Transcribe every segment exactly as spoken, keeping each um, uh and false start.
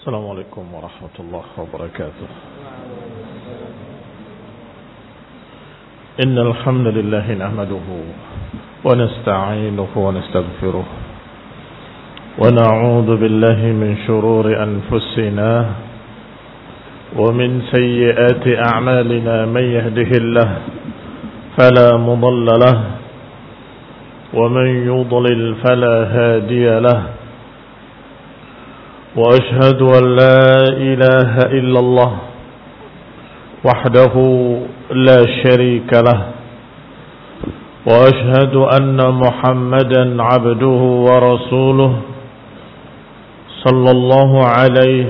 السلام عليكم ورحمة الله وبركاته. إن الحمد لله نحمده ونستعينه ونستغفره ونعوذ بالله من شرور أنفسنا ومن سيئات أعمالنا. من يهده الله فلا مضل له ومن يضلل فلا هادي له. وأشهد أن لا إله إلا الله وحده لا شريك له. وأشهد أن محمدا عبده ورسوله صلى الله عليه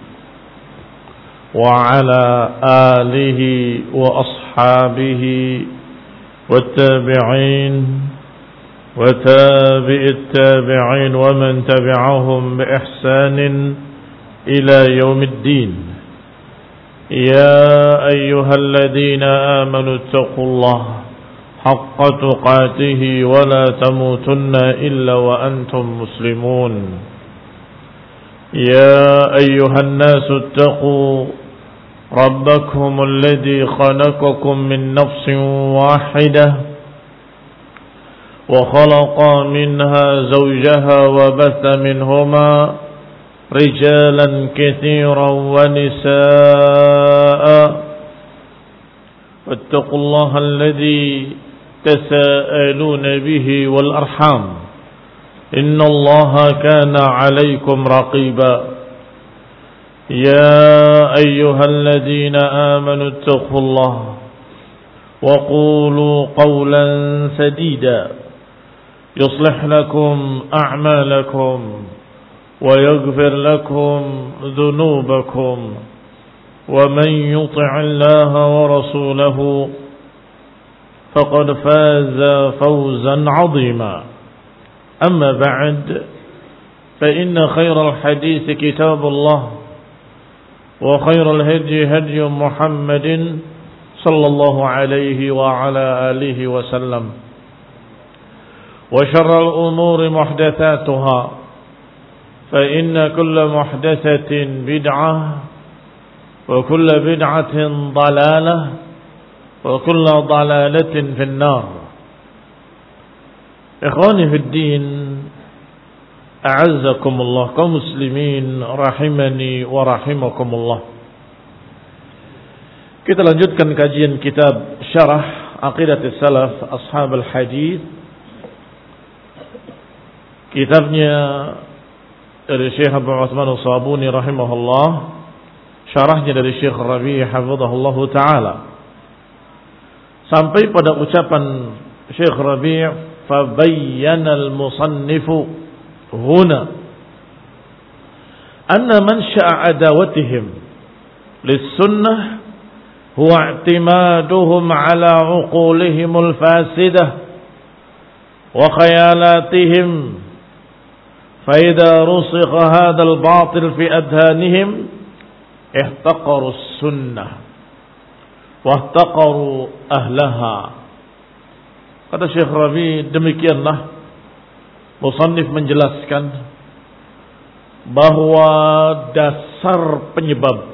وعلى آله وأصحابه والتابعين وتابع التابعين ومن تبعهم بإحسان إلى يوم الدين. يا أيها الذين آمنوا اتقوا الله حق تقاته ولا تموتن إلا وأنتم مسلمون. يا أيها الناس اتقوا ربكم الذي خلقكم من نفس واحدة وخلق منها زوجها وبث منهما رجالا كثيرا ونساء. واتقوا الله الذي تساءلون به والأرحام إن الله كان عليكم رقيبا. يا أيها الذين آمنوا اتقوا الله وقولوا قولا سديدا يصلح لكم أعمالكم ويغفر لكم ذنوبكم ومن يطع الله ورسوله فقد فاز فوزا عظيما. أما بعد فإن خير الحديث كتاب الله وخير الهدي هدي محمد صلى الله عليه وعلى آله وسلم. وشر الأمور محدثاتها فإن كل محدثة بدعة وكل بدعة ضلالة وكل ضلالة في النار. إخواني في الدين أعزكم الله kaum muslimin rahimani wa rahimakumullah. Kita lanjutkan kajian kitab Syarah Aqidatus Salaf Ashabul Hadits, kitabnya dari Syekh Abu Utsman As-Sabuni rahimahullah, syarahnya dari Syekh Rabi' hafizahullah taala, sampai pada ucapan Syekh Rabi' fa bayyana al-musannifu huna anna mansha'a adawatihim lis-sunnah huwa i'timaduhum ala 'uqulihim al-fasidah wa khayalatihim. فإذا رسخ هذا الباطل في أذهانهم احتقروا السنة واحتقروا أهلها. Kata Syekh Rabi, demikianlah musannif menjelaskan bahwa dasar penyebab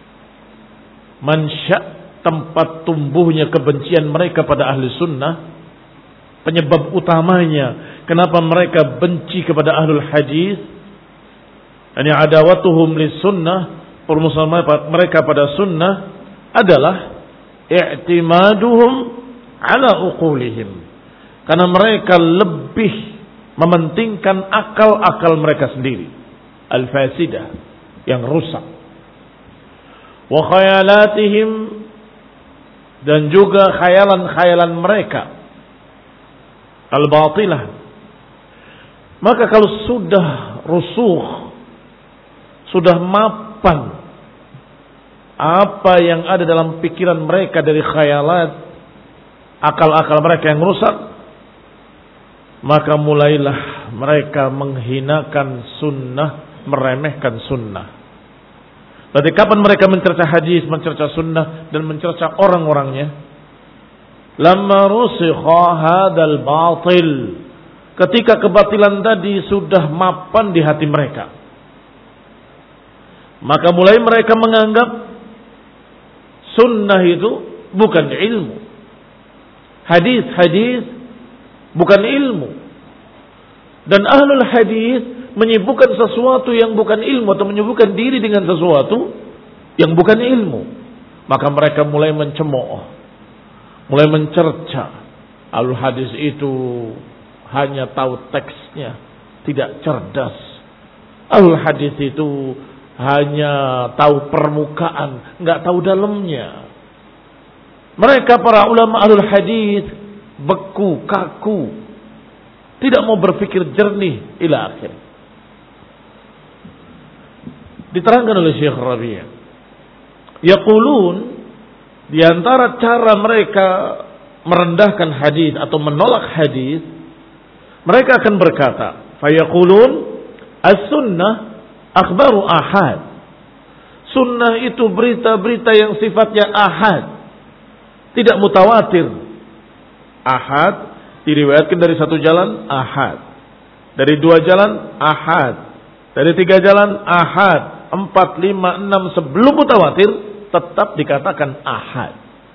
mansya, tempat tumbuhnya kebencian mereka pada ahli sunnah, penyebab utamanya kenapa mereka benci kepada ahlul hadis, yani adawatuhum lis sunnah, permusuhan mereka pada sunnah adalah i'timaduhum ala uqulihim, karena mereka lebih mementingkan akal-akal mereka sendiri, al-fasidah, yang rusak, wa khayalatihim, dan juga khayalan-khayalan mereka al-batilah. Maka kalau sudah rusuh, sudah mapan apa yang ada dalam pikiran mereka dari khayalat, akal-akal mereka yang rusak, maka mulailah mereka menghinakan sunnah, meremehkan sunnah. Berarti kapan mereka mencerca hadis, mencerca sunnah, dan mencerca orang-orangnya? Lamma rusikha hadal batil, ketika kebatilan tadi sudah mapan di hati mereka. Maka mulai mereka menganggap sunnah itu bukan ilmu. Hadis-hadis bukan ilmu. Dan ahlul hadis menyibukkan sesuatu yang bukan ilmu atau menyibukkan diri dengan sesuatu yang bukan ilmu. Maka mereka mulai mencemooh, mulai mencerca. Ahlul hadis itu hanya tahu teksnya, tidak cerdas. Ahlul hadis itu hanya tahu permukaan, enggak tahu dalamnya. Mereka para ulama ahlul hadis beku, kaku, tidak mau berpikir jernih ila akhir. Diterangkan oleh Syekh Rabi', yaqulun, di antara cara mereka merendahkan hadis atau menolak hadis, mereka akan berkata, fayaqulun as-sunnah akhbaru ahad. Sunnah itu berita-berita yang sifatnya ahad, tidak mutawatir. Ahad diriwayatkan dari satu jalan, ahad. Dari dua jalan, ahad. Dari tiga jalan, ahad. Empat, lima, enam sebelum mutawatir tetap dikatakan ahad.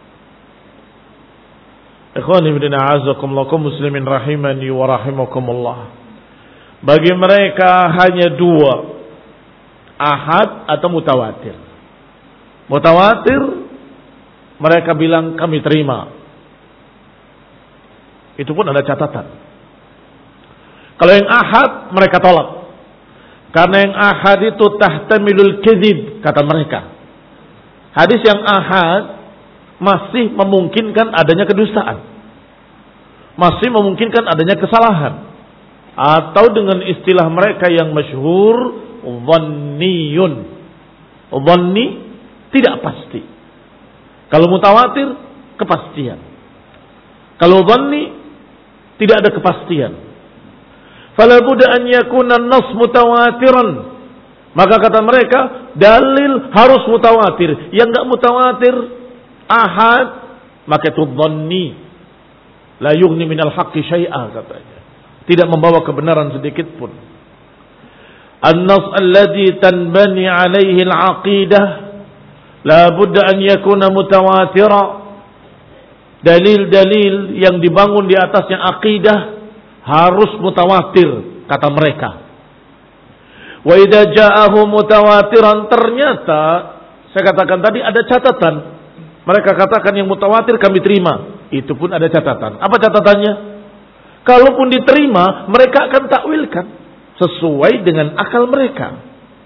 Ikhwani fillah a'azzakumullah muslimin rahimani wa rahimakumullah. Bagi mereka hanya dua, ahad atau mutawatir. Mutawatir mereka bilang kami terima. Itu pun ada catatan. Kalau yang ahad mereka tolak. Karena yang ahad itu tahtamilul kadzib, kata mereka. Hadis yang ahad masih memungkinkan adanya kedustaan, masih memungkinkan adanya kesalahan, atau dengan istilah mereka yang masyhur, dhanniyun. Dhanni tidak pasti. Kalau mutawatir kepastian. Kalau dhanni tidak ada kepastian. Fala budda an yakuna an-nass mutawatiran. Maka kata mereka, dalil harus mutawatir. Yang enggak mutawatir, ahad, maka itu dhanni. La yughni minal haqqi syai'a, katanya. Tidak membawa kebenaran sedikit pun. An-nass alladhi tanbani alaihi al-aqidah la budda an yakuna mutawatira. Dalil-dalil yang dibangun di atasnya akidah harus mutawatir, kata mereka. Wa idza ja'ahu mutawatiran, ternyata saya katakan tadi ada catatan. Mereka katakan yang mutawatir kami terima. Itu pun ada catatan. Apa catatannya? Kalaupun diterima, mereka akan takwilkan sesuai dengan akal mereka.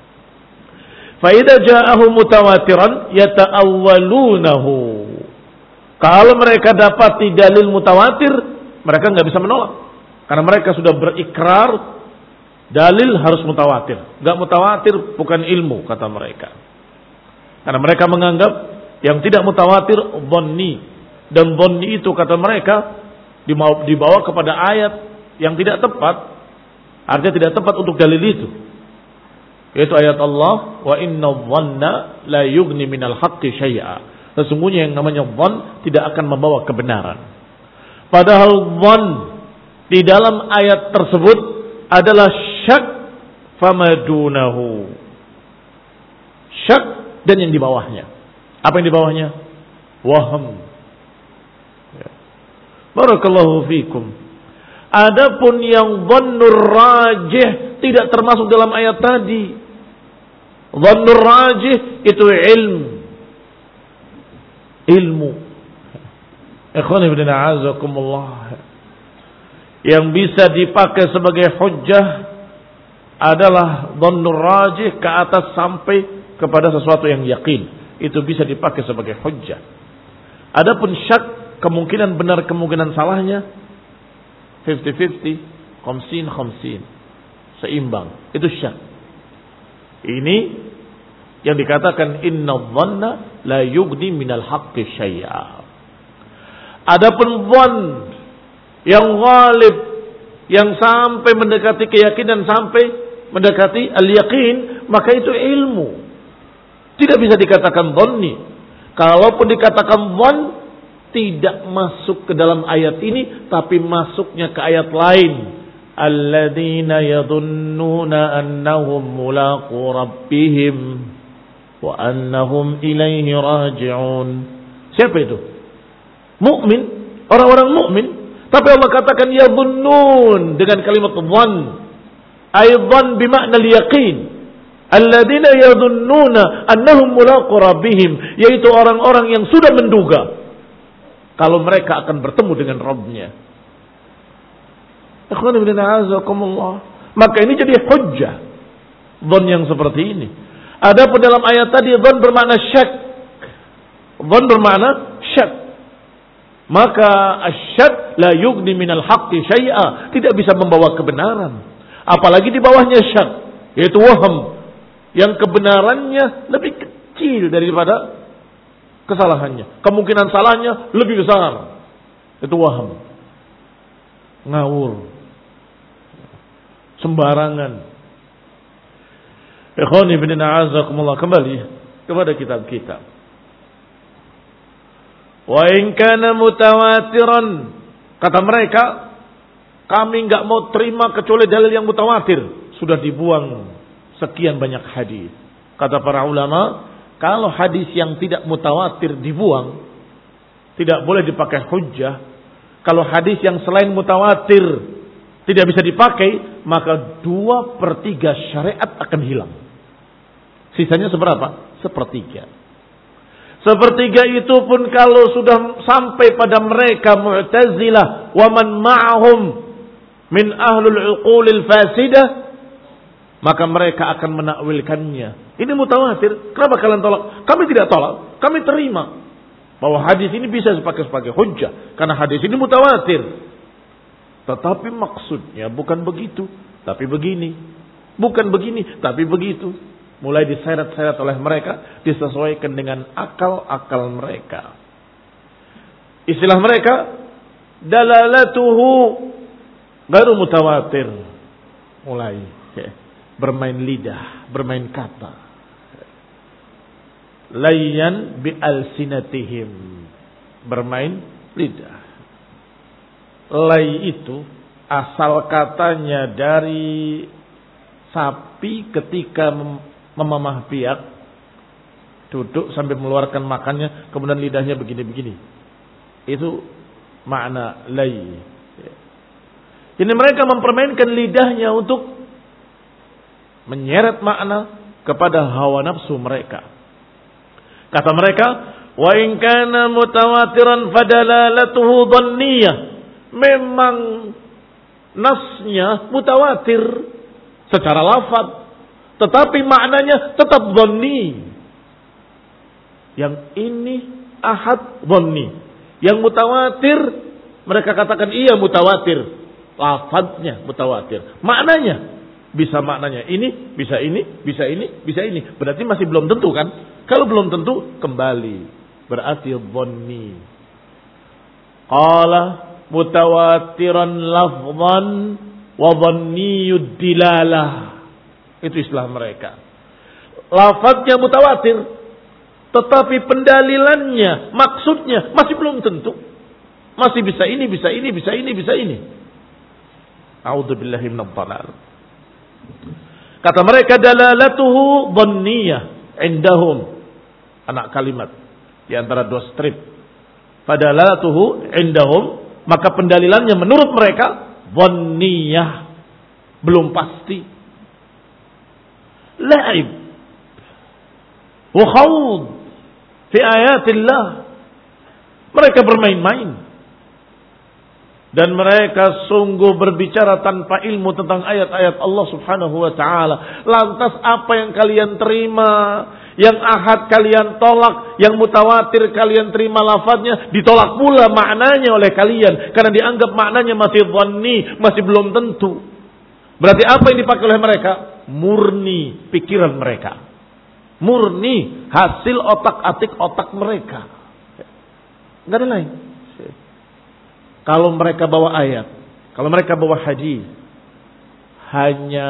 Fa idza ja'ahu mutawatiran yata'awwalunahu. Kalau mereka dapati dalil mutawatir, mereka nggak bisa menolak. Karena mereka sudah berikrar dalil harus mutawatir. Nggak mutawatir bukan ilmu, kata mereka. Karena mereka menganggap yang tidak mutawatir dhanni. Dan dhanni itu, kata mereka, dibawa kepada ayat yang tidak tepat. Artinya tidak tepat untuk dalil itu. Yaitu ayat Allah, wa inna dhanna la yughni minal haqqi syai'a. Sesungguhnya yang namanya dhann tidak akan membawa kebenaran. Padahal dhann di dalam ayat tersebut adalah syak famadunahu. Syak dan yang di bawahnya. Apa yang di bawahnya? Waham. Ya. Barakallahu fikum. Adapun yang dhannur rajih tidak termasuk dalam ayat tadi. Dhannur rajih itu ilmu. Ilmu. Ikhwani fillah a'azzakumullah. Yang bisa dipakai sebagai hujjah adalah dhannur rajih, ke atas sampai kepada sesuatu yang yakin. Itu bisa dipakai sebagai hujjah. Adapun syak, kemungkinan benar kemungkinan salahnya fifty fifty, khamsin khamsin, seimbang. Itu syak. Ini yang dikatakan inna dhanna la yughni minal haqqi syai'a. Adapun dhann yang ghalib, yang sampai mendekati keyakinan, sampai mendekati al-yaqin, maka itu ilmu. Tidak bisa dikatakan dhanni. Kalaupun dikatakan dhann, tidak masuk ke dalam ayat ini, tapi masuknya ke ayat lain. Alladzina yadhunnuna annahum mulaqu rabbihim. wa annahum ilaihi raji'un. Siapa itu? Mukmin, orang-orang mukmin. Tapi Allah katakan yadhunnun dengan kalimat dhann. Aidan bimakna al-yaqin. Alladzina yadhunnuna annahum mulaqu rabbihim, yaitu orang-orang yang sudah menduga kalau mereka akan bertemu dengan Rabb-nya. Ikhwan fillah a'azakumullah. Maka ini jadi hujjah dhann yang seperti ini. Adapun dalam ayat tadi dhann bermakna syak. Dhann bermakna syak. Maka asyak la yughni minal haqqi syai'a, tidak bisa membawa kebenaran. Apalagi di bawahnya syak, yaitu waham, yang kebenarannya lebih kecil daripada kesalahannya. Kemungkinan salahnya lebih besar. Itu waham. Ngawur. Sembarangan. Ikhwani bin a'azakumullah, kembali kepada kitab-kitab. Wa in kana mutawatiran, kata mereka, kami enggak mau terima kecuali dalil yang mutawatir. Sudah dibuang sekian banyak hadis. Kata para ulama, kalau hadis yang tidak mutawatir dibuang, tidak boleh dipakai hujjah. Kalau hadis yang selain mutawatir tidak bisa dipakai, maka dua per tiga syariat akan hilang. Sisanya seberapa? Sepertiga. Sepertiga itu pun kalau sudah sampai pada mereka Mu'tazilah wa man ma'ahum min ahlul uqulil fasidah, maka mereka akan menakwilkannya. Ini mutawatir. Kenapa kalian tolak? Kami tidak tolak. Kami terima bahwa hadis ini bisa dipakai sebagai hujjah karena hadis ini mutawatir. Tetapi maksudnya bukan begitu, tapi begini. Bukan begini, tapi begitu. Mulai diseret-seret oleh mereka, disesuaikan dengan akal-akal mereka. Istilah mereka, dalalatuhu baru mutawatir. Mulai bermain lidah, bermain kata. Layyan bi alsinatihim, bermain lidah. Lay itu asal katanya dari sapi ketika memamah piak, duduk sambil mengeluarkan makannya, kemudian lidahnya begini-begini. Itu makna lay. Ini mereka mempermainkan lidahnya untuk menyeret makna kepada hawa nafsu mereka. Kata mereka, wa in kana mutawatiran fadalalatuhu dhanniyah. Memang nasnya mutawatir secara lafaz, tetapi maknanya tetap dhanni. Yang ini ahad dhanni. Yang mutawatir mereka katakan iya mutawatir. Lafaznya mutawatir. Maknanya bisa maknanya ini, bisa ini, bisa ini, bisa ini. Berarti masih belum tentu kan? Kalau belum tentu kembali. Berarti dhanni. Qala mutawatiran lafzan wa dhanniyud dilalah. Itu istilah mereka. Lafaznya mutawatir, tetapi pendalilannya, maksudnya masih belum tentu. Masih bisa ini, bisa ini, bisa ini, bisa ini. A'udzubillahi minadh dhalal. Kata mereka dalalatuhu dhanniyah indahum. Anak kalimat di antara dua strip. Fadalalatuhu indahum, maka pendalilannya menurut mereka dhanniyah, belum pasti. La'ib wa khawd fi ayatillah. Mereka bermain-main dan mereka sungguh berbicara tanpa ilmu tentang ayat-ayat Allah Subhanahu wa taala. Lantas apa yang kalian terima? Yang ahad kalian tolak, yang mutawatir kalian terima lafadznya, ditolak pula maknanya oleh kalian karena dianggap maknanya masih dhanni, masih belum tentu. Berarti apa yang dipakai oleh mereka? Murni pikiran mereka. Murni hasil otak-atik otak mereka. Enggak ada lain. Kalau mereka bawa ayat, kalau mereka bawa hadis, hanya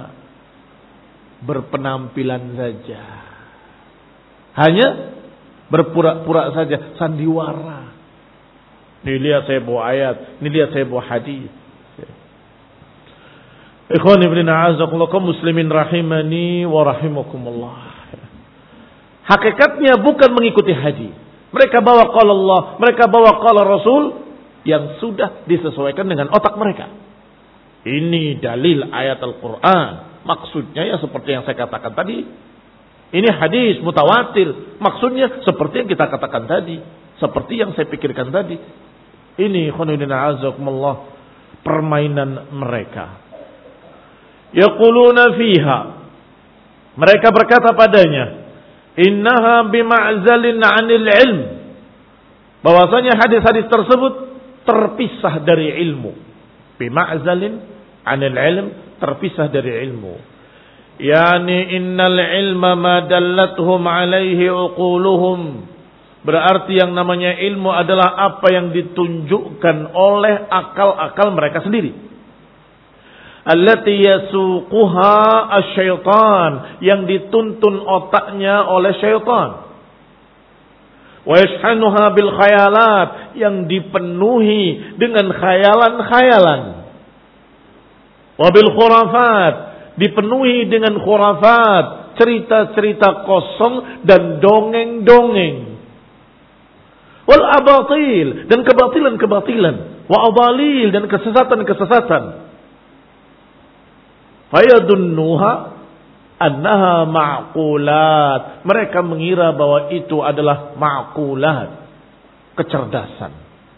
berpenampilan saja. Hanya berpura-pura saja, sandiwara. Nih lihat saya bawa ayat, nih lihat saya bawa hadis. Ikhwani ibn a'azakumullah kaum muslimin rahimani wa rahimakumullah. Hakikatnya bukan mengikuti haji. Mereka bawa qala Allah, mereka bawa qala Rasul yang sudah disesuaikan dengan otak mereka. Ini dalil ayat Al-Quran. Maksudnya ya seperti yang saya katakan tadi. Ini hadis mutawatir. Maksudnya seperti yang kita katakan tadi. Seperti yang saya pikirkan tadi. Ini khonudina azakumullah. Permainan mereka. Yaquluna fiha. Mereka berkata padanya. Innaha bima'zalin 'anil ilm. Bahwasanya hadis-hadis tersebut terpisah dari ilmu. Bima'zalin 'anil ilm, terpisah dari ilmu. Yani innal ilma ma dallathum 'alaihi uquluhum. Berarti yang namanya ilmu adalah apa yang ditunjukkan oleh akal-akal mereka sendiri. Allati yasuquha asy-syaitan, yang dituntun otaknya oleh syaitan. Wa yashhanuha bil khayalat, yang dipenuhi dengan khayalan-khayalan. Wa bil khurafat, dipenuhi dengan khurafat, cerita-cerita kosong dan dongeng-dongeng. Wal abatil, dan kebatilan-kebatilan. Wa adalil, dan kesesatan-kesesatan. Fayadunnuha annaha ma'qulat. Mereka mengira bahwa itu adalah ma'qulat, kecerdasan,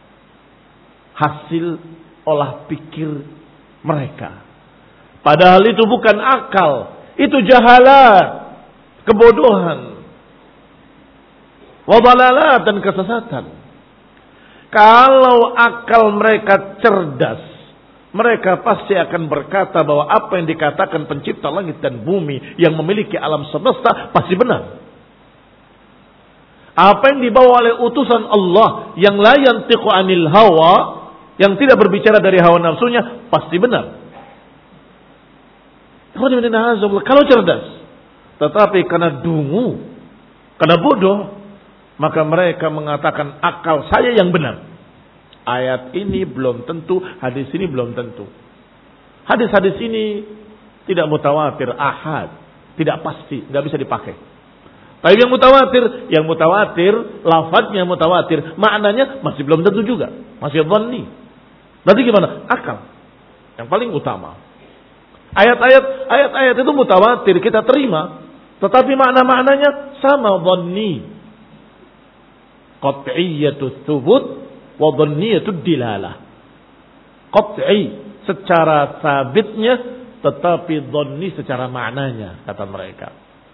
hasil olah pikir mereka. Padahal itu bukan akal, itu jahalat, kebodohan, wadalalat, dan kesesatan. Kalau akal mereka cerdas, mereka pasti akan berkata bahwa apa yang dikatakan pencipta langit dan bumi yang memiliki alam semesta pasti benar. Apa yang dibawa oleh utusan Allah yang la yantiqu anil hawa, yang tidak berbicara dari hawa nafsunya, pasti benar. Kalau cerdas, tetapi karena dungu, karena bodoh, maka mereka mengatakan akal saya yang benar. Ayat ini belum tentu, hadis ini belum tentu. Hadis-hadis ini tidak mutawatir, ahad, tidak pasti, nggak bisa dipakai. Tapi yang mutawatir, yang mutawatir, lafadznya mutawatir, maknanya masih belum tentu juga, masih dhanni. Berarti gimana? Akal yang paling utama. Ayat-ayat, ayat-ayat itu mutawatir kita terima, tetapi makna-maknanya sama, dhanni. Qat'iyyatut thubut wa dhanniyatud dilalah. Qat'i secara sabitnya, tetapi dhanni secara maknanya, kata mereka.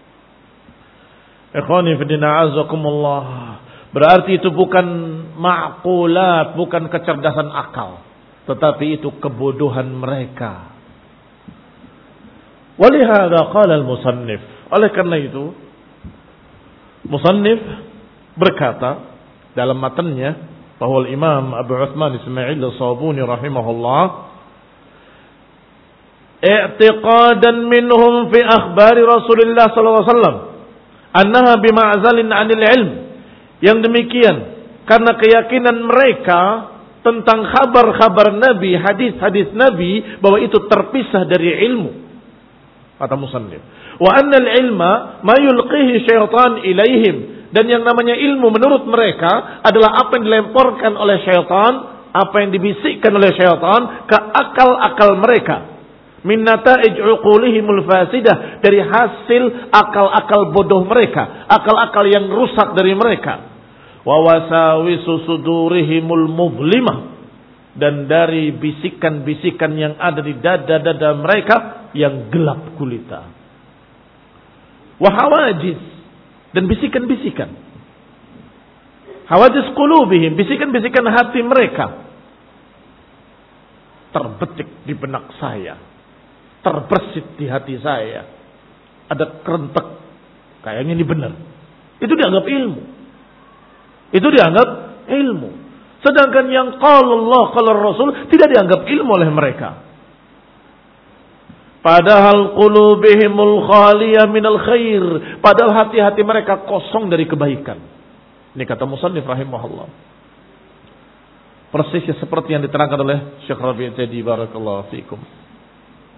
Ikhwani fillah azakumullah. Berarti itu bukan ma'qulat, bukan kecerdasan akal, tetapi itu kebodohan mereka. Walihada qala al-musannif. Oleh karena itu, musannif berkata dalam matanya bahwa Imam Abu Uthman Ismail As-Sabuni rahimahullah, i'tiqadan minhum fi akhbari Rasulullah sallallahu alaihi wasallam annaha bima'zalin 'anil ilm. Yang demikian karena keyakinan mereka tentang kabar-kabar Nabi, hadis-hadis Nabi, bahwa itu terpisah dari ilmu. Kata musannif, wa annal ilma ma yulqihi syaitan ilaihim. Dan yang namanya ilmu menurut mereka adalah apa yang dilemparkan oleh syaitan, apa yang dibisikkan oleh syaitan ke akal-akal mereka. Min nata'ij uqulihimul fasidah, dari hasil akal-akal bodoh mereka, akal-akal yang rusak dari mereka. Wa wasawisu sudurihimul muzlimah, dan dari bisikan-bisikan yang ada di dada-dada mereka yang gelap gulita. Wa hawajiz, dan bisikan-bisikan. Hawajiz qulubihim, bisikan-bisikan hati mereka terbetik di benak saya, terbersit di hati saya. Ada kerentek, kayaknya ini benar. Itu dianggap ilmu. Itu dianggap ilmu. Sedangkan yang qala Allah, qala Rasul tidak dianggap ilmu oleh mereka. Padahal qulubihimul khaliyah minal khair, padahal hati-hati mereka kosong dari kebaikan. Ini kata musannif rahimahullah. Persisnya seperti yang diterangkan oleh Syekh Rabi' Jadi barakallahu fikum.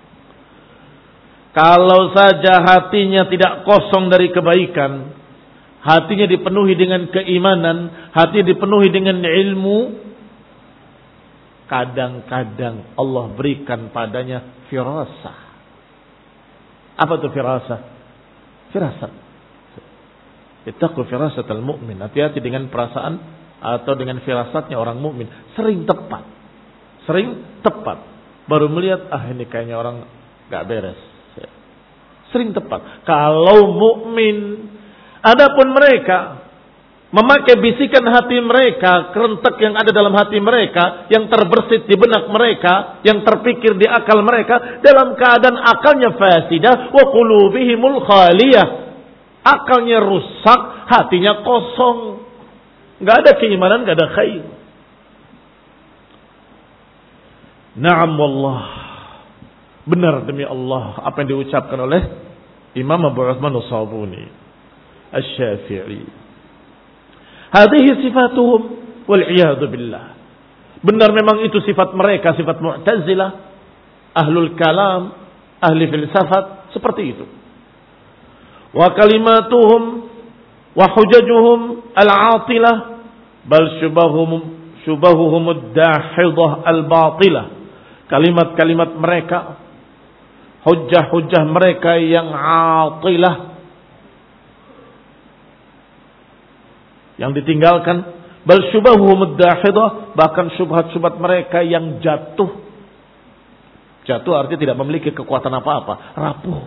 Kalau saja hatinya tidak kosong dari kebaikan, hatinya dipenuhi dengan keimanan, hatinya dipenuhi dengan ilmu, kadang-kadang Allah berikan padanya firasah. Apa itu firasah? Firasat. Ittaqu firasatal mu'min. Hati-hati dengan perasaan atau dengan firasatnya orang mukmin. Sering tepat. Sering tepat. Baru melihat, ah ini kayaknya orang gak beres. Sering tepat. Kalau mukmin, adapun mereka memakai bisikan hati mereka, kerentek yang ada dalam hati mereka, yang terbersit di benak mereka, yang terpikir di akal mereka, dalam keadaan akalnya fasidah, wa qulubihimul khaliyah. Akalnya rusak, hatinya kosong. Gak ada keimanan, gak ada khair. Na'am wallah. Benar demi Allah apa yang diucapkan oleh Imam Abu Uthman As-Sabuni Asy-Syafi'i. Hadhihi sifatuhum wal iyadu billah. Benar memang itu sifat mereka, sifat Mu'tazilah, ahlul kalam, ahli filsafat, seperti itu. Wa kalimatuhum wa hujajuhum al-'atilah bal syubahum syubahuhum ad-dahidah al-batilah. Kalimat-kalimat mereka, hujjah-hujjah mereka yang 'atilah, yang ditinggalkan, bal syubahuhum ad-dahidah, bahkan syubhat-syubhat mereka yang jatuh. Jatuh artinya tidak memiliki kekuatan apa-apa, rapuh.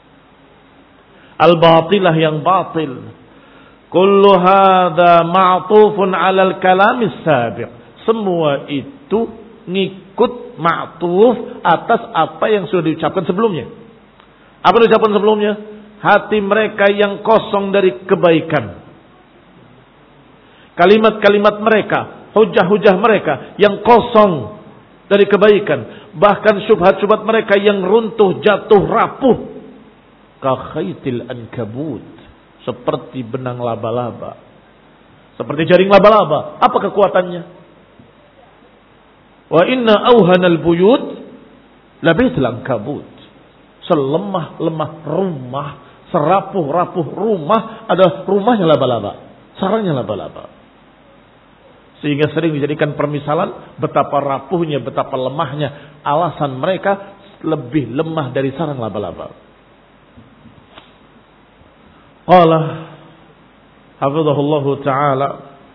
Al-batilah yang batil. Kullu hadza ma'tufun 'alal kalamis sabiq. Semua itu ngikut ma'tuf atas apa yang sudah diucapkan sebelumnya. Apa yang diucapkan sebelumnya? Hati mereka yang kosong dari kebaikan. Kalimat-kalimat mereka, hujah-hujah mereka yang kosong dari kebaikan. Bahkan syubhat-syubhat mereka yang runtuh, jatuh, rapuh. Ka khaytil ankabut. Seperti benang laba-laba. Seperti jaring laba-laba. Apa kekuatannya? Wa inna awhanal buyut labaitul ankabut. Selemah-lemah rumah, serapuh-rapuh rumah adalah rumahnya laba-laba. Sarangnya laba-laba. Sehingga sering dijadikan permisalan betapa rapuhnya, betapa lemahnya alasan mereka lebih lemah dari sarang laba-laba. Qala hafizahullahu ta'ala,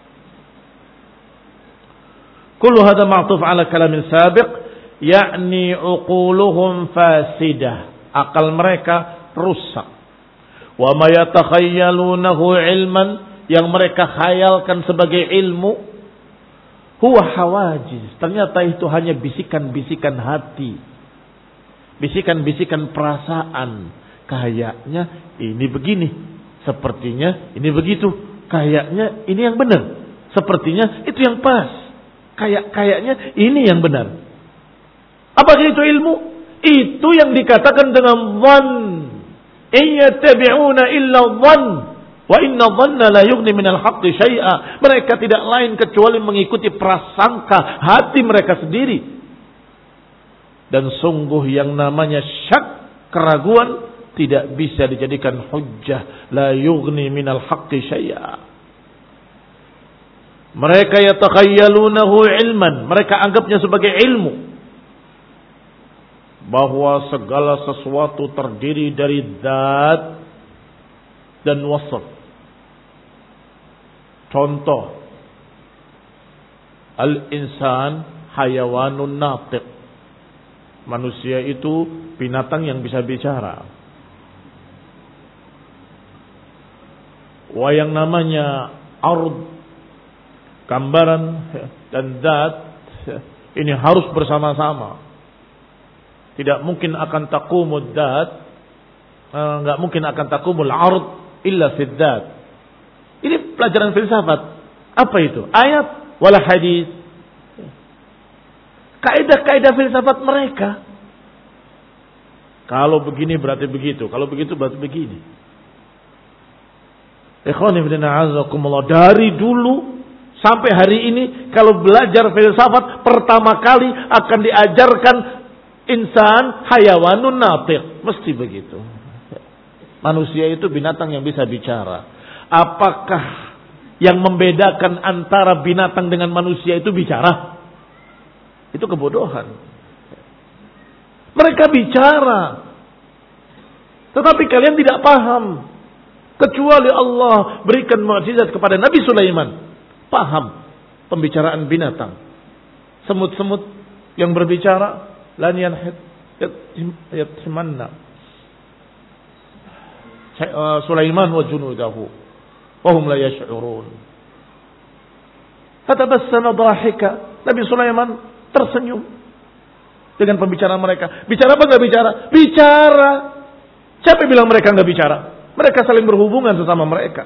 kullu hadha ma'tuf 'ala kalamin sabiq, yakni uquluhum fasidah. Akal mereka rusak. Wa ma yatakhayyalunahu ilman, yang mereka khayalkan sebagai ilmu, huwa hawajiz. Ternyata itu hanya bisikan-bisikan hati. Bisikan-bisikan perasaan. Kayaknya ini begini. Sepertinya ini begitu. Kayaknya ini yang benar. Sepertinya itu yang pas. Kayak kayaknya ini yang benar. Apakah itu ilmu? Itu yang dikatakan dengan dhann. Iyattabi'una illa dhann. Wa inna dhanna la yughni minal haqqi syai'a. Mereka tidak lain kecuali mengikuti prasangka hati mereka sendiri. Dan sungguh yang namanya syak, keraguan, tidak bisa dijadikan hujjah. La yughni minal haqqi syai'a. Mereka yatakhayyalunahu ilman. Mereka anggapnya sebagai ilmu. Bahwa segala sesuatu terdiri dari zat dan wasf. Contoh. Al-insan hayawanun natiq. Manusia itu binatang yang bisa bicara. Wa yang namanya ard, gambaran dan zat, ini harus bersama-sama. Tidak mungkin akan taqumud zat, enggak mungkin akan taqumul ard illa fid zat. Ini pelajaran filsafat. Apa itu? Ayat wala hadis. Kaidah-kaidah filsafat mereka. Kalau begini berarti begitu, kalau begitu berarti begini. Ikhwani fillah azakumullah, dari dulu sampai hari ini kalau belajar filsafat pertama kali akan diajarkan insan hayawanun natiq, mesti begitu. Manusia itu binatang yang bisa bicara. Apakah yang membedakan antara binatang dengan manusia itu bicara? Itu kebodohan. Mereka bicara, tetapi kalian tidak paham. Kecuali Allah berikan mukjizat kepada Nabi Sulaiman, paham pembicaraan binatang. Semut-semut yang berbicara, lan yanhit yathimanna Sulaiman wa junudahu wa hum la yash'urun. Fatabassama dhahika, Nabi Sulaiman tersenyum dengan pembicaraan mereka. Bicara apa enggak bicara? Bicara. Siapa yang bilang mereka enggak bicara? Mereka saling berhubungan sesama mereka.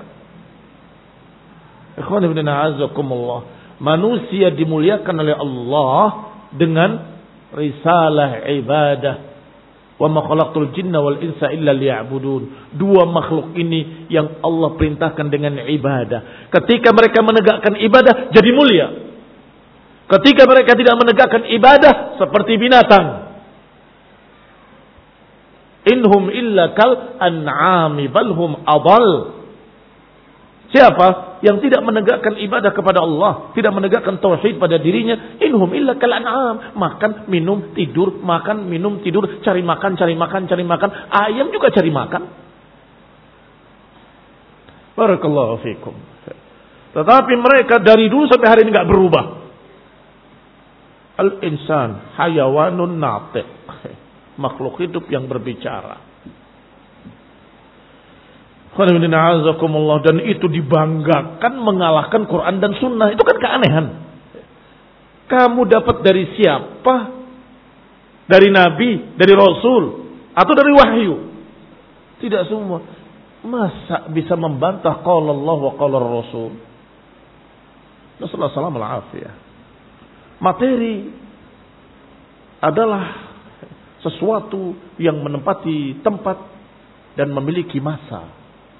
Ikhwan ibn a'azakumullah. Manusia dimuliakan oleh Allah dengan risalah ibadah. Wa ma khalaqtul jinna wal insa illa liya'budun. Dua makhluk ini yang Allah perintahkan dengan ibadah. Ketika mereka menegakkan ibadah, jadi mulia. Ketika mereka tidak menegakkan ibadah, seperti binatang. Inhum illa kal an'ami balhum adall. Siapa yang tidak menegakkan ibadah kepada Allah, tidak menegakkan tauhid pada dirinya, inhum illa kal an'am, makan, minum, tidur, makan, minum, tidur, cari makan, cari makan, cari makan, ayam juga cari makan. Barakallahu fikum. Tetapi mereka dari dulu sampai hari ini enggak berubah. Al-insan hayawanun natiq, makhluk hidup yang berbicara. Dan itu dibanggakan mengalahkan Quran dan Sunnah. Itu kan keanehan. Kamu dapat dari siapa? Dari Nabi, dari Rasul, atau dari wahyu? Tidak semua. Masa bisa membantah qala Allah wa qala Rasul? Nasallahu alaihi wasallam. Materi adalah sesuatu yang menempati tempat dan memiliki masa.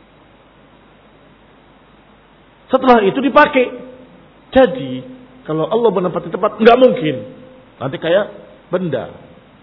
Setelah itu dipakai. Jadi kalau Allah menempati tempat, nggak mungkin nanti kayak benda.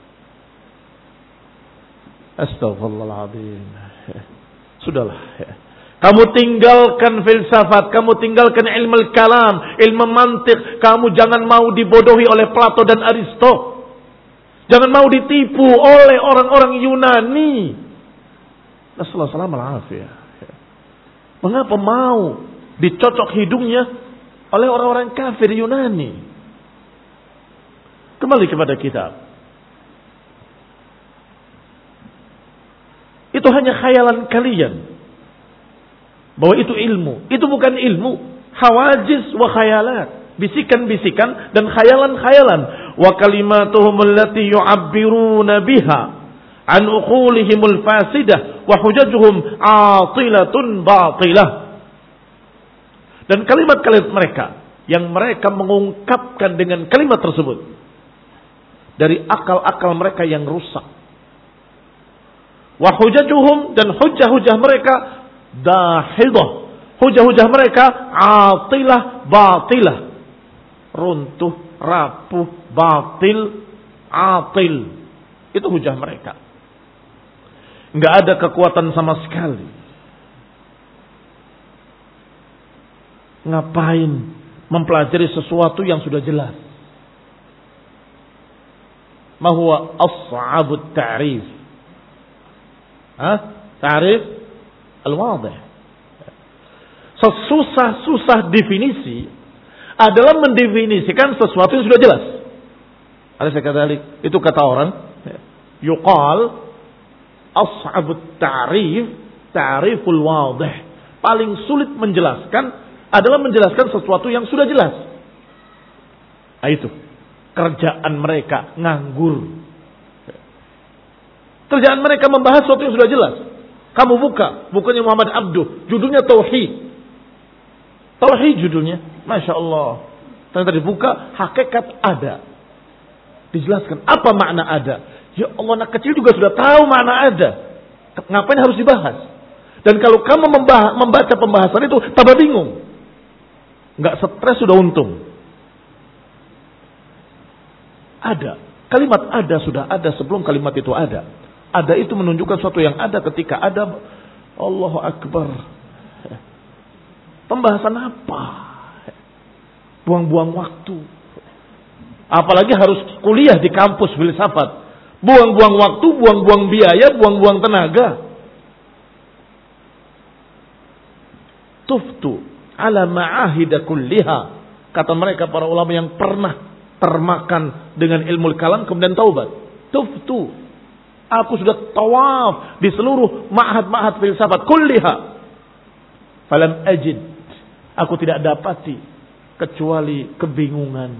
Astaghfirullahaladzim. Sudahlah. Kamu tinggalkan filsafat, kamu tinggalkan ilmu kalam, ilmu mantik. Kamu jangan mau dibodohi oleh Plato dan Aristo. Jangan mau ditipu oleh orang-orang Yunani. Nasallallahu alaihi wasallam. Mengapa mau dicocok hidungnya oleh orang-orang kafir Yunani? Kembali kepada kitab. Itu hanya khayalan kalian. Bahwa itu ilmu. Itu bukan ilmu. Hawajiz wa khayalat. Bisikan-bisikan dan khayalan-khayalan. Wa kalimatuhum allati yu'abbiruna biha an uqulihimul fasidah wa hujajuhum atilatun batilah. Dan kalimat-kalimat mereka yang mereka mengungkapkan dengan kalimat tersebut dari akal-akal mereka yang rusak. Wa hujajuhum, dan hujah-hujah mereka dahidah. Hujah-hujah mereka atilah batilah. Runtuh, rapuh, batil, atil. Itu hujah mereka. Enggak ada kekuatan sama sekali. Ngapain mempelajari sesuatu yang sudah jelas? Ma huwa as'abut ta'rif? Hah? Ta'rif al-wadih. Sesusah-susah definisi adalah mendefinisikan sesuatu yang sudah jelas. Alaysa kadzalik? Itu kata orang. Yuqal as'abut ta'rif ta'riful wadih. Paling sulit menjelaskan adalah menjelaskan sesuatu yang sudah jelas. Nah, itu kerjaan mereka nganggur. Kerjaan mereka membahas sesuatu yang sudah jelas. Kamu buka bukunya Muhammad Abduh, judulnya Tauhid. Tauhid judulnya, Masya Allah. Ternyata dibuka, hakikat ada. Dijelaskan apa makna ada. Ya Allah, anak kecil juga sudah tahu makna ada. Ngapain harus dibahas? Dan kalau kamu membaca pembahasan itu, tambah bingung. Nggak stres sudah untung. Ada. Kalimat ada sudah ada sebelum kalimat itu ada. Ada itu menunjukkan sesuatu yang ada ketika ada. Allahu Akbar. Pembahasan apa? Buang-buang waktu. Apalagi harus kuliah di kampus filsafat. Buang-buang waktu, buang-buang biaya, buang-buang tenaga. Tuftu ala ma'ahida kulliha. Kata mereka para ulama yang pernah termakan dengan ilmu kalam kemudian taubat. Tuftu. Aku sudah tawaf di seluruh ma'had-ma'had filsafat kulliha. Falam ajid. Aku tidak dapati kecuali kebingungan.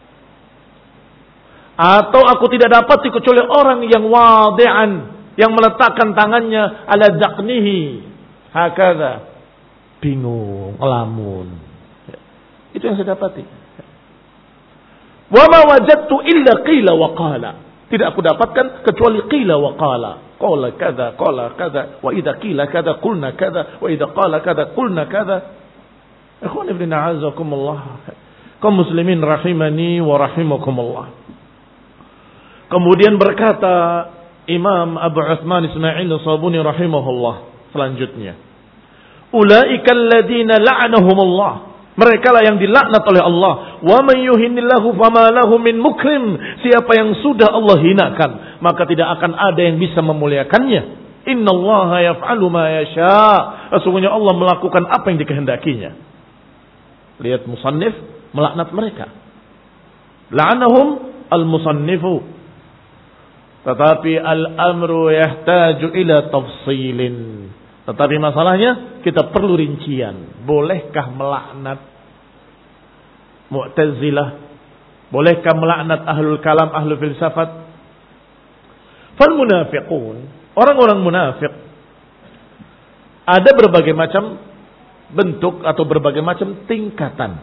Atau aku tidak dapati kecuali orang yang wadi'an, yang meletakkan tangannya ala zaqnihi. Hakadha. Bingung, ngelamun. Itu yang saya dapati. Wa ma wajadtu illa qila wa qala. Tidak aku dapatkan kecuali qila wa qala. Qala kada, qala kada, wa idza qila kada qulna kada, wa idza qala kada qulna kada. Ikhwan ibn a'azakumullah. Kaum muslimin rahimani wa rahimakumullah. Kemudian berkata Imam Abu Utsman Ismail As-Sabuni rahimahullah selanjutnya. Ulaika alladziina la'anahumullah. Mereka lah yang dilaknat oleh Allah. Wa man yuhinillahu fama lahu min mukrim. Siapa yang sudah Allah hinakan, maka tidak akan ada yang bisa memuliakannya. Innallaha yaf'alu ma yasha. Sesungguhnya Allah melakukan apa yang dikehendakinya. Lihat musannif melaknat mereka. La'anahum al-musannifu. Tetapi al-amru yahtaju ila tafsilin. Tetapi masalahnya kita perlu rincian. Bolehkah melaknat Mu'tazilah? Bolehkah melaknat ahlul kalam, ahlul filsafat? Fal munafiqun, orang-orang munafik, ada berbagai macam bentuk atau berbagai macam tingkatan.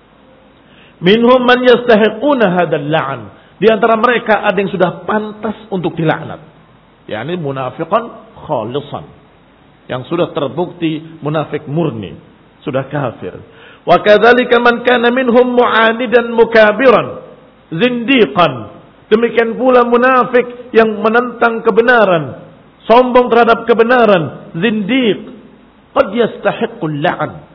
Minhum man yastahiquna hadzal la'n. Di antara mereka ada yang sudah pantas untuk dilaknat. yakni munafiqan khalisan. Yang sudah terbukti munafik murni, sudah kafir. Wa kadzalika man kana minhum mu'anidan mukabiran, zindiqan. Demikian pula munafik yang menentang kebenaran, sombong terhadap kebenaran, zindiq. Qad yastahiqqul la'n.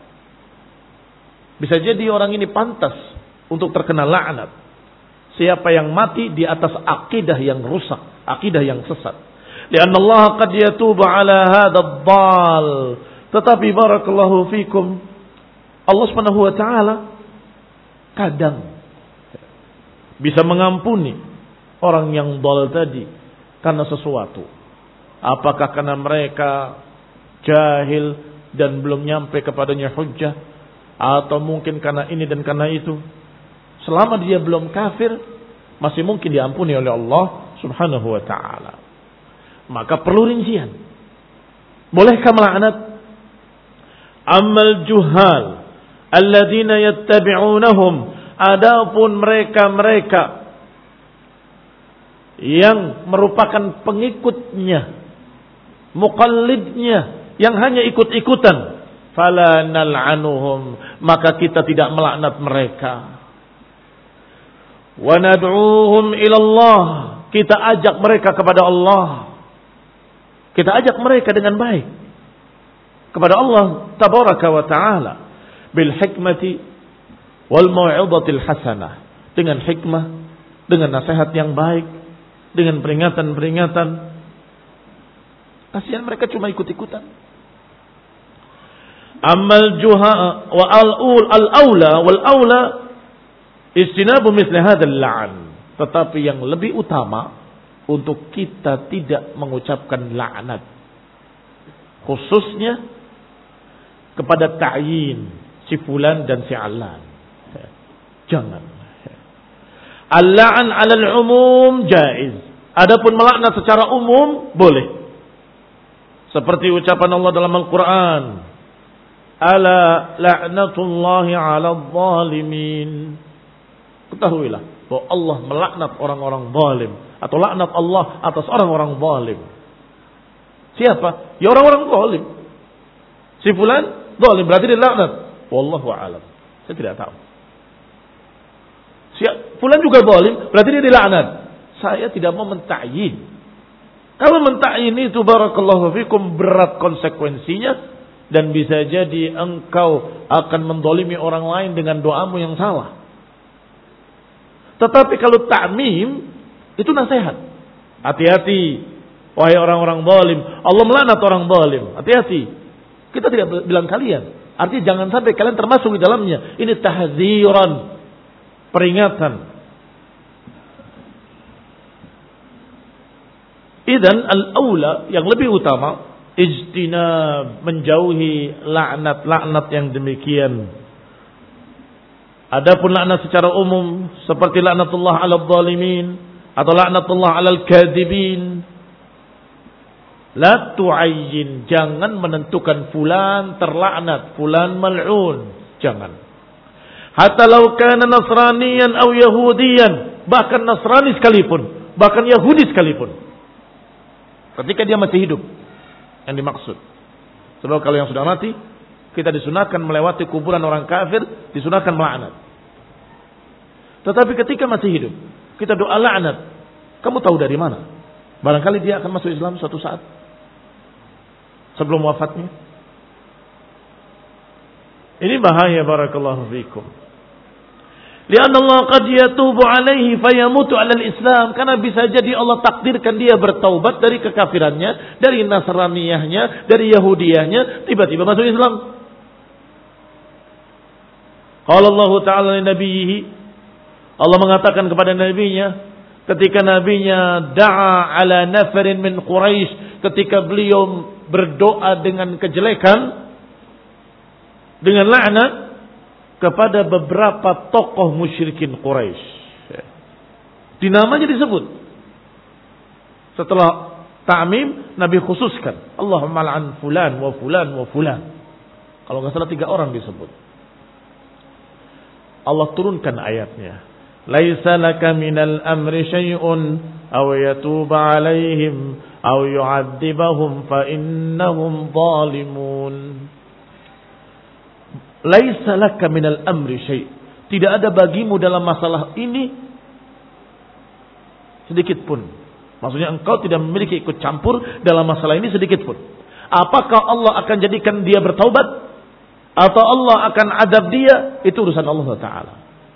Bisa jadi orang ini pantas untuk terkena laknat. Siapa yang mati di atas akidah yang rusak, akidah yang sesat. Lianna Allah qad yatubu ala hadha ad-dal. Tetapi barakallahu fikum, Allah Subhanahu wa taala kadang bisa mengampuni orang yang dal tadi karena sesuatu. Apakah karena mereka jahil dan belum nyampe kepadanya hujjah, atau mungkin karena ini dan karena itu. Selama dia belum kafir, masih mungkin diampuni oleh Allah Subhanahu wa taala. Maka perlu rincian. Bolehkah melaknat? Amal juhal alladzina yattabi'unahum, adapun mereka-mereka yang merupakan pengikutnya, muqallidnya, yang hanya ikut-ikutan, fala nal'anuhum, maka kita tidak melaknat mereka. Wa nad'uuhum ila Allah, kita ajak mereka kepada Allah. Kita ajak mereka dengan baik kepada Allah tabaraka wa ta'ala bil hikmati wal mau'izatil hasanah, dengan hikmah, dengan nasihat yang baik, dengan peringatan-peringatan. Kasihan mereka cuma ikut-ikutan. Amal juha wa al-ul al-aula wal aula istinabu mithli hadzal la'n. Tetapi yang lebih utama untuk kita tidak mengucapkan laknat, khususnya kepada ta'yin si fulan dan si alan. Jangan. Al-la'n 'ala al-umum jaiz. Adapun melaknat secara umum boleh. Seperti ucapan Allah dalam Al-Qur'an, ala la'natullahi 'ala adh-dhalimin. Ketahuilah bahwa Allah melaknat orang-orang zalim, atau laknat Allah atas orang-orang zalim. Siapa? Ya orang-orang zalim. Si fulan zalim berarti dia laknat. Wallahu a'lam. Saya tidak tahu. Si fulan juga zalim berarti dia dilaknat. Saya tidak mau mentakyin. Kalau mentakyin itu barakallahu fikum berat konsekuensinya, Dan bisa jadi engkau akan mendolimi orang lain dengan doamu yang salah. Tetapi kalau ta'mim, itu nasihat. Hati-hati, wahai orang-orang zalim. Allah melaknat orang zalim. Hati-hati. Kita tidak bilang kalian. Artinya jangan sampai kalian termasuk di dalamnya. Ini tahziran. Peringatan. Idzan al-aula, yang lebih utama, ijtinab, menjauhi laknat-laknat yang demikian. Adapun laknat secara umum seperti laknatullah 'alal zalimin atau laknatullah 'alal kadhibin, la tu'ayyin, jangan menentukan fulan terlaknat, fulan mal'un, jangan. Hatta law kana nasraniyan aw yahudiyan, bahkan Nasrani sekalipun, bahkan Yahudi sekalipun. Ketika dia masih hidup, yang dimaksud. Sebab kalau yang sudah mati, kita disunahkan melewati kuburan orang kafir, disunahkan melaknat. Tetapi ketika masih hidup, kita doa laknat. Kamu tahu dari mana? Barangkali dia akan masuk Islam suatu saat sebelum wafatnya. Ini bahaya, barakallahu fikum. Lianna Allah qad yatubu alaihi fayamutu alal Islam. Karena bisa jadi Allah takdirkan dia bertaubat dari kekafirannya, dari Nasraniyahnya, dari Yahudiyahnya, tiba-tiba masuk Islam. Qala Allah Ta'ala li nabiyhi, Allah mengatakan kepada nabinya ketika nabinya da'a ala nafarin min Quraisy, ketika beliau berdoa dengan kejelekan, dengan laknat kepada beberapa tokoh musyrikin Quraisy. Di namanya disebut. Setelah ta'mim, Nabi khususkan, Allahumma la'an fulan wa fulan wa fulan. Kalau enggak salah tiga orang disebut. Allah turunkan ayatnya. Laisa laka minal amri syai'un aw yatuba 'alaihim aw yu'adzibahum fa innahum zalimun. Laisa laka minal amri syai'. Tidak ada bagimu dalam masalah ini sedikit pun. Maksudnya engkau tidak memiliki ikut campur dalam masalah ini sedikit pun. Apakah Allah akan jadikan dia bertaubat atau Allah akan adab dia, itu urusan Allah Ta'ala.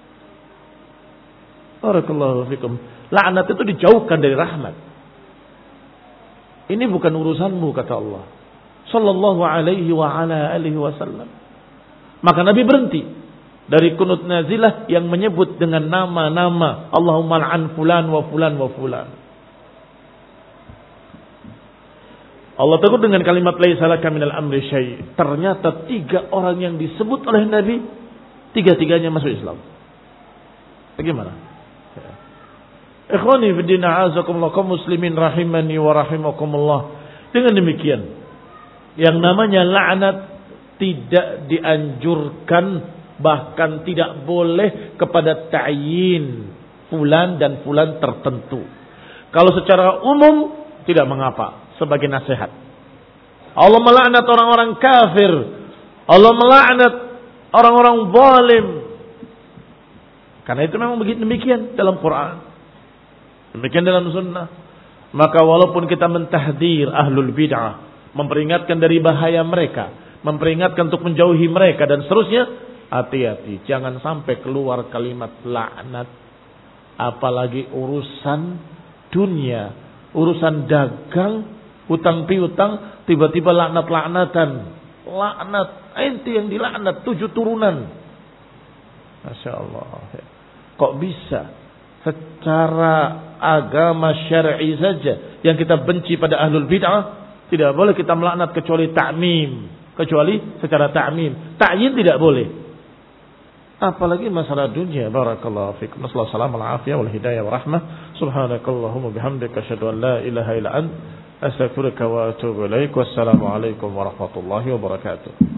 Barakallahu fikum. Laknat itu dijauhkan dari rahmat. Ini bukan urusanmu, kata Allah sallallahu alaihi wa ala alihi wasallam. Maka Nabi berhenti dari kunut nazilah yang menyebut dengan nama-nama Allahumma al'an fulan wa fulan wa fulan. Allah tegur dengan kalimat laisa laka minal amri syai'. Ternyata tiga orang yang disebut oleh Nabi, tiga-tiganya masuk Islam. Bagaimana? Ya. Ikhwani fi din a'azakumullah, kaum muslimin rahimani wa rahimakumullah. Dengan demikian, yang namanya laknat tidak dianjurkan, bahkan tidak boleh kepada ta'yin fulan dan fulan tertentu. Kalau secara umum tidak mengapa, sebagai nasihat. Allah melaknat orang-orang kafir, Allah melaknat orang-orang zalim. Karena itu memang begitu demikian dalam Quran, demikian dalam sunnah. Maka walaupun kita mentahdir ahlul bid'ah, memperingatkan dari bahaya mereka, memperingatkan untuk menjauhi mereka dan seterusnya, hati-hati, jangan sampai keluar kalimat laknat. Apalagi urusan dunia, urusan dagang, hutang piutang, tiba-tiba laknat-laknatan. Laknat, ente yang dilaknat tujuh turunan. Masya Allah. Kok bisa secara agama syar'i saja yang kita benci pada ahlul bid'ah, tidak boleh kita melaknat kecuali ta'mim. Kecuali secara ta'mim. Ta'yin tidak boleh. Apalagi masalah dunia. Barakallahu fikum. Nasallahu salam al-afiyah wal hidayah wa rahmah. Subhanakallahumma bihamdika asyhadu an la ilaha illa ant astaghfiruka wa atubu ilaik. Wassalamu alaikum warahmatullahi wabarakatuh.